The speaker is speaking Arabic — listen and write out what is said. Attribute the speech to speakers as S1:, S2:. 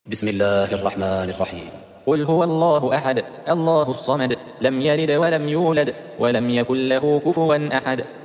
S1: بسم الله الرحمن الرحيم.
S2: قل هو الله أحد الله الصمد لم يلد ولم يولد ولم يكن له كفوا أحد